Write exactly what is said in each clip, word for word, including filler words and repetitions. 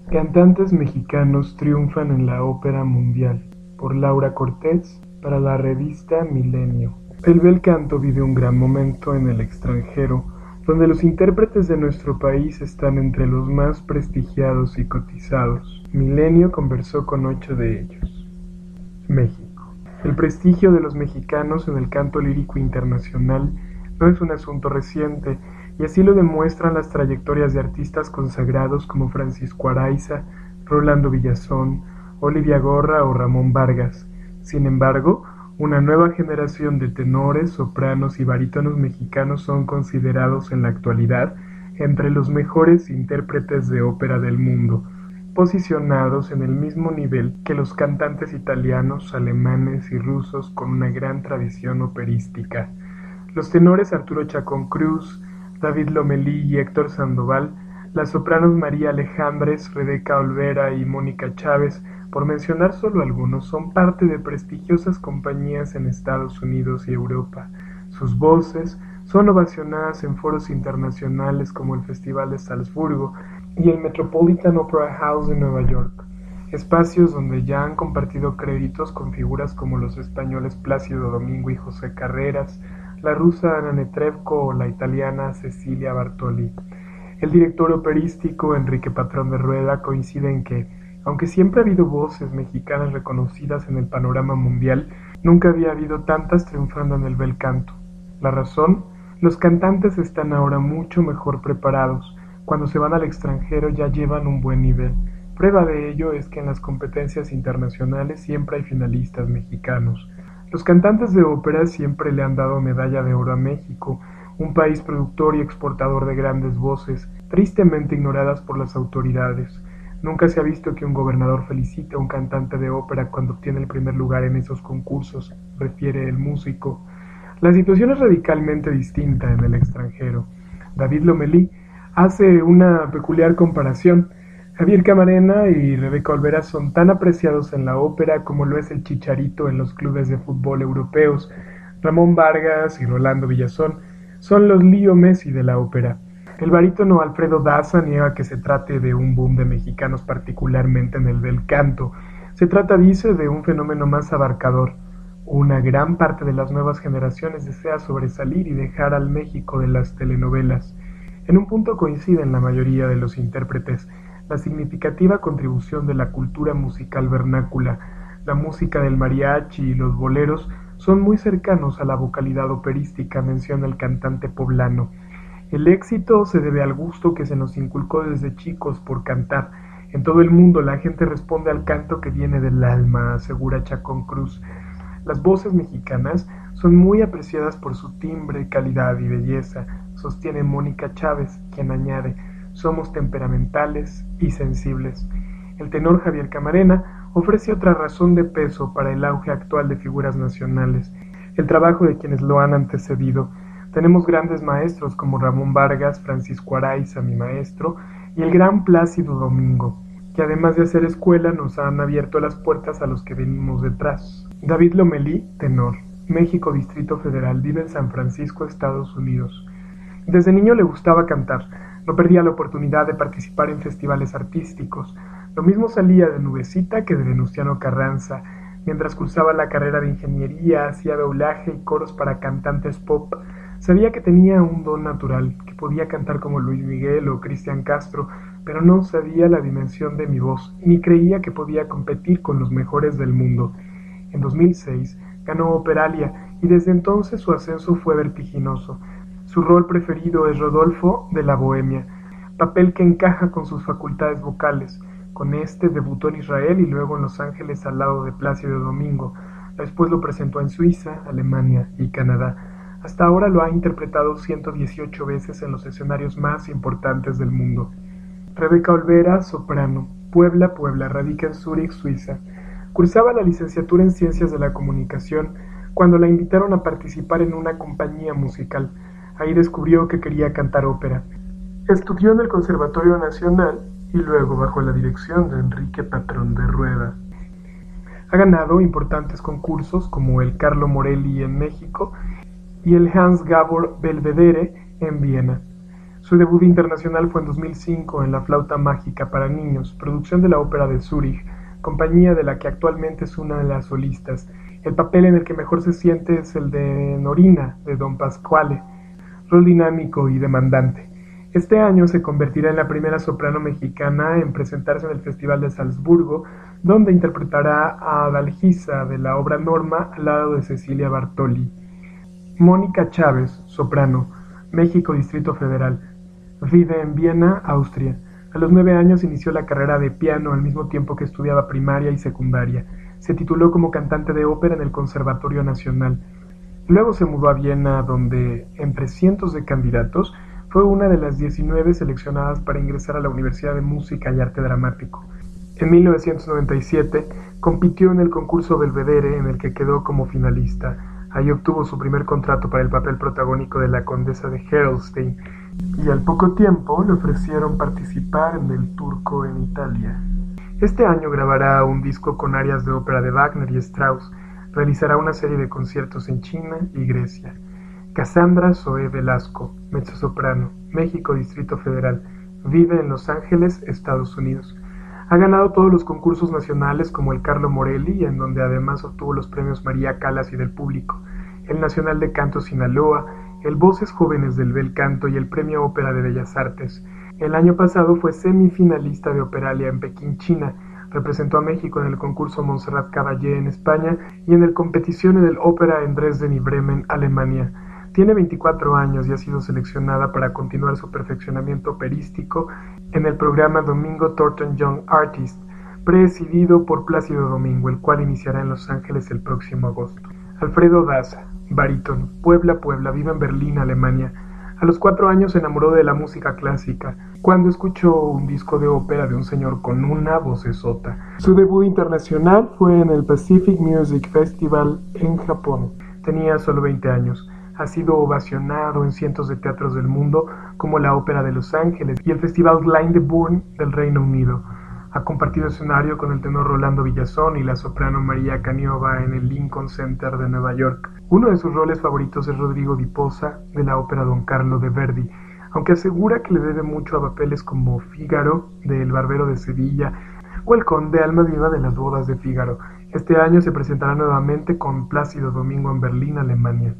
Cantantes mexicanos triunfan en la ópera mundial, por Laura Cortés, para la revista Milenio. El bel canto vive un gran momento en el extranjero, donde los intérpretes de nuestro país están entre los más prestigiados y cotizados. Milenio conversó con ocho de ellos. México. El prestigio de los mexicanos en el canto lírico internacional no es un asunto reciente, y así lo demuestran las trayectorias de artistas consagrados como Francisco Araiza, Rolando Villazón, Olivia Gorra o Ramón Vargas. Sin embargo, una nueva generación de tenores, sopranos y barítonos mexicanos son considerados en la actualidad entre los mejores intérpretes de ópera del mundo, posicionados en el mismo nivel que los cantantes italianos, alemanes y rusos con una gran tradición operística. Los tenores Arturo Chacón Cruz, David Lomelí y Héctor Sandoval, las sopranos María Alejandres, Rebeca Olvera y Mónica Chávez, por mencionar solo algunos, son parte de prestigiosas compañías en Estados Unidos y Europa. Sus voces son ovacionadas en foros internacionales como el Festival de Salzburgo y el Metropolitan Opera House de Nueva York, espacios donde ya han compartido créditos con figuras como los españoles Plácido Domingo y José Carreras, la rusa Anna Netrebko o la italiana Cecilia Bartoli. El director operístico Enrique Patrón de Rueda coincide en que, aunque siempre ha habido voces mexicanas reconocidas en el panorama mundial, nunca había habido tantas triunfando en el bel canto. La razón: los cantantes están ahora mucho mejor preparados. Cuando se van al extranjero ya llevan un buen nivel. Prueba de ello es que en las competencias internacionales siempre hay finalistas mexicanos. Los cantantes de ópera siempre le han dado medalla de oro a México, un país productor y exportador de grandes voces, tristemente ignoradas por las autoridades. Nunca se ha visto que un gobernador felicite a un cantante de ópera cuando obtiene el primer lugar en esos concursos, refiere el músico. La situación es radicalmente distinta en el extranjero. David Lomelí hace una peculiar comparación. Javier Camarena y Rebeca Olvera son tan apreciados en la ópera como lo es el Chicharito en los clubes de fútbol europeos. Ramón Vargas y Rolando Villazón son los Leo Messi de la ópera. El barítono Alfredo Daza niega que se trate de un boom de mexicanos, particularmente en el bel canto. Se trata, dice, de un fenómeno más abarcador. Una gran parte de las nuevas generaciones desea sobresalir y dejar al México de las telenovelas. En un punto coinciden la mayoría de los intérpretes: la significativa contribución de la cultura musical vernácula. La música del mariachi y los boleros son muy cercanos a la vocalidad operística, menciona el cantante poblano. El éxito se debe al gusto que se nos inculcó desde chicos por cantar. En todo el mundo la gente responde al canto que viene del alma, asegura Chacón Cruz. Las voces mexicanas son muy apreciadas por su timbre, calidad y belleza, sostiene Mónica Chávez, quien añade: somos temperamentales y sensibles. El tenor Javier Camarena ofrece otra razón de peso para el auge actual de figuras nacionales: el trabajo de quienes lo han antecedido. Tenemos grandes maestros como Ramón Vargas, Francisco Araiza, mi maestro, y el gran Plácido Domingo, que además de hacer escuela nos han abierto las puertas a los que venimos detrás. David Lomelí, tenor, México, Distrito Federal, vive en San Francisco, Estados Unidos. Desde niño le gustaba cantar. No perdía la oportunidad de participar en festivales artísticos. Lo mismo salía de Nubecita que de Venustiano Carranza. Mientras cursaba la carrera de ingeniería, hacía doblaje y coros para cantantes pop. Sabía que tenía un don natural, que podía cantar como Luis Miguel o Cristian Castro, pero no sabía la dimensión de mi voz, ni creía que podía competir con los mejores del mundo. En dos mil seis ganó Operalia, y desde entonces su ascenso fue vertiginoso. Su rol preferido es Rodolfo de la Bohemia, papel que encaja con sus facultades vocales. Con este debutó en Israel y luego en Los Ángeles al lado de Plácido Domingo. Después lo presentó en Suiza, Alemania y Canadá. Hasta ahora lo ha interpretado ciento dieciocho veces en los escenarios más importantes del mundo. Rebeca Olvera, soprano, Puebla, Puebla, radica en Zúrich, Suiza. Cursaba la licenciatura en Ciencias de la Comunicación cuando la invitaron a participar en una compañía musical. Ahí descubrió que quería cantar ópera. Estudió en el Conservatorio Nacional y luego bajo la dirección de Enrique Patrón de Rueda. Ha ganado importantes concursos como el Carlo Morelli en México y el Hans Gabor Belvedere en Viena. Su debut internacional fue en dos mil cinco en La flauta mágica para niños, producción de la Ópera de Zúrich, compañía de la que actualmente es una de las solistas. El papel en el que mejor se siente es el de Norina, de Don Pasquale, rol dinámico y demandante. Este año se convertirá en la primera soprano mexicana en presentarse en el Festival de Salzburgo, donde interpretará a Adalgisa de la obra Norma al lado de Cecilia Bartoli. Mónica Chávez, soprano, México, Distrito Federal. Vive en Viena, Austria. A los nueve años inició la carrera de piano al mismo tiempo que estudiaba primaria y secundaria. Se tituló como cantante de ópera en el Conservatorio Nacional. Luego se mudó a Viena, donde, entre cientos de candidatos, fue una de las diecinueve seleccionadas para ingresar a la Universidad de Música y Arte Dramático. En mil novecientos noventa y siete compitió en el concurso Belvedere, en el que quedó como finalista. Ahí obtuvo su primer contrato para el papel protagónico de la condesa de Herolstein, y al poco tiempo le ofrecieron participar en El Turco en Italia. Este año grabará un disco con arias de ópera de Wagner y Strauss. Realizará una serie de conciertos en China y Grecia. Cassandra Zoe Velasco, mezzosoprano, México, Distrito Federal. Vive en Los Ángeles, Estados Unidos. Ha ganado todos los concursos nacionales como el Carlo Morelli, en donde además obtuvo los premios María Callas y del Público, el Nacional de Canto Sinaloa, el Voces Jóvenes del Bel Canto y el Premio Ópera de Bellas Artes. El año pasado fue semifinalista de Operalia en Pekín, China. Representó a México en el concurso Montserrat Caballé en España y en el Competizione del Ópera en Dresden y Bremen, Alemania. Tiene veinticuatro años y ha sido seleccionada para continuar su perfeccionamiento operístico en el programa Domingo Thornton Young Artist, presidido por Plácido Domingo, el cual iniciará en Los Ángeles el próximo agosto. Alfredo Daza, barítono, Puebla, Puebla, vive en Berlín, Alemania. A los cuatro años se enamoró de la música clásica, cuando escuchó un disco de ópera de un señor con una vocesota. Su debut internacional fue en el Pacific Music Festival en Japón. Tenía solo veinte años. Ha sido ovacionado en cientos de teatros del mundo, como la Ópera de Los Ángeles y el Festival Glyndebourne del Reino Unido. Ha compartido escenario con el tenor Rolando Villazón y la soprano María Caniova en el Lincoln Center de Nueva York. Uno de sus roles favoritos es Rodrigo di Posa, de la ópera Don Carlo de Verdi, aunque asegura que le debe mucho a papeles como Fígaro, de El Barbero de Sevilla, o El Conde Alma Viva de Las Bodas de Fígaro. Este año se presentará nuevamente con Plácido Domingo en Berlín, Alemania.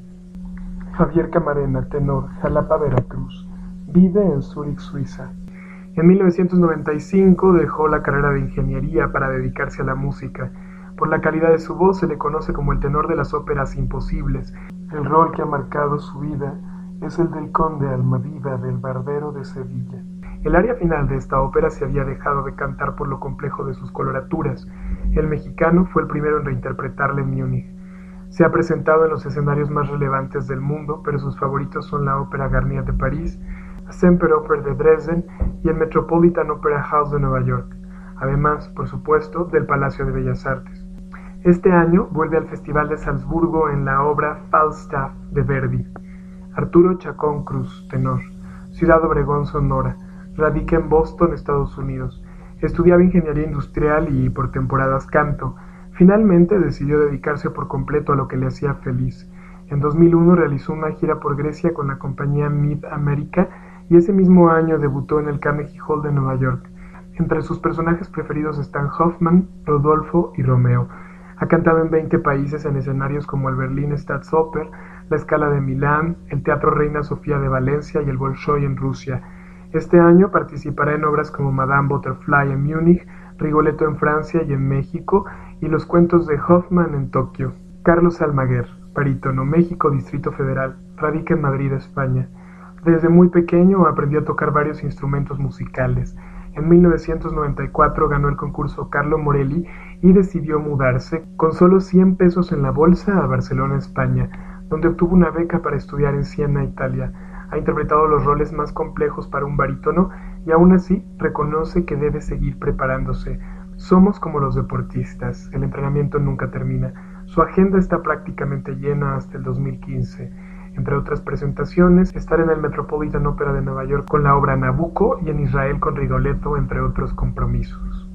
Javier Camarena, tenor, Jalapa, Veracruz. Vive en Zúrich, Suiza. En mil novecientos noventa y cinco dejó la carrera de ingeniería para dedicarse a la música. Por la calidad de su voz se le conoce como el tenor de las óperas imposibles. El rol que ha marcado su vida es el del conde Almaviva del Barbero de Sevilla. El aria final de esta ópera se había dejado de cantar por lo complejo de sus coloraturas. El mexicano fue el primero en reinterpretarla en Múnich. Se ha presentado en los escenarios más relevantes del mundo, pero sus favoritos son la Ópera Garnier de París, la Semperoper de Dresden y el Metropolitan Opera House de Nueva York, además, por supuesto, del Palacio de Bellas Artes. Este año vuelve al Festival de Salzburgo en la obra Falstaff de Verdi. Arturo Chacón Cruz, tenor, Ciudad Obregón, Sonora, radica en Boston, Estados Unidos. Estudiaba ingeniería industrial y por temporadas canto. Finalmente decidió dedicarse por completo a lo que le hacía feliz. En dos mil uno realizó una gira por Grecia con la compañía Mid America y ese mismo año debutó en el Carnegie Hall de Nueva York. Entre sus personajes preferidos están Hoffman, Rodolfo y Romeo. Ha cantado en veinte países en escenarios como el Berlin Staatsoper, la Scala de Milán, el Teatro Reina Sofía de Valencia y el Bolshoi en Rusia. Este año participará en obras como Madame Butterfly en Múnich, Rigoletto en Francia y en México, y Los cuentos de Hoffman en Tokio. Carlos Almaguer, barítono, México, Distrito Federal, radica en Madrid, España. Desde muy pequeño aprendió a tocar varios instrumentos musicales. En mil novecientos noventa y cuatro ganó el concurso Carlo Morelli y decidió mudarse con solo cien pesos en la bolsa a Barcelona, España, donde obtuvo una beca para estudiar en Siena, Italia. Ha interpretado los roles más complejos para un barítono y aún así reconoce que debe seguir preparándose. Somos como los deportistas, el entrenamiento nunca termina. Su agenda está prácticamente llena hasta el dos mil quince. Entre otras presentaciones, estar en el Metropolitan Opera de Nueva York con la obra Nabucco y en Israel con Rigoletto, entre otros compromisos.